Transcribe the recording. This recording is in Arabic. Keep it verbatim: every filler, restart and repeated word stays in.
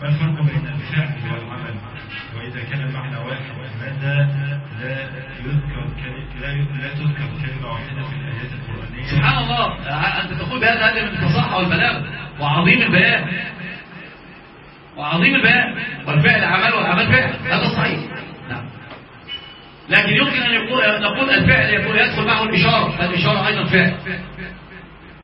ما الفرق بين الفعل والعمل؟ وإذا كان المعنى واحد لماذا لا يذكر لا لا تذكر كلمة واحدة في الآيات القرآنية؟ سبحان الله، أنت تقول بهذا هذا من الفصاحة والبلاغة وعظيم البيان وعظيم البيان، والفعل عمل والعمل فعل، هذا صحيح. نعم. لكن يمكن أن يقول نقول الفعل يكون يدخل معه الإشارة، فالإشارة أيضا فعل.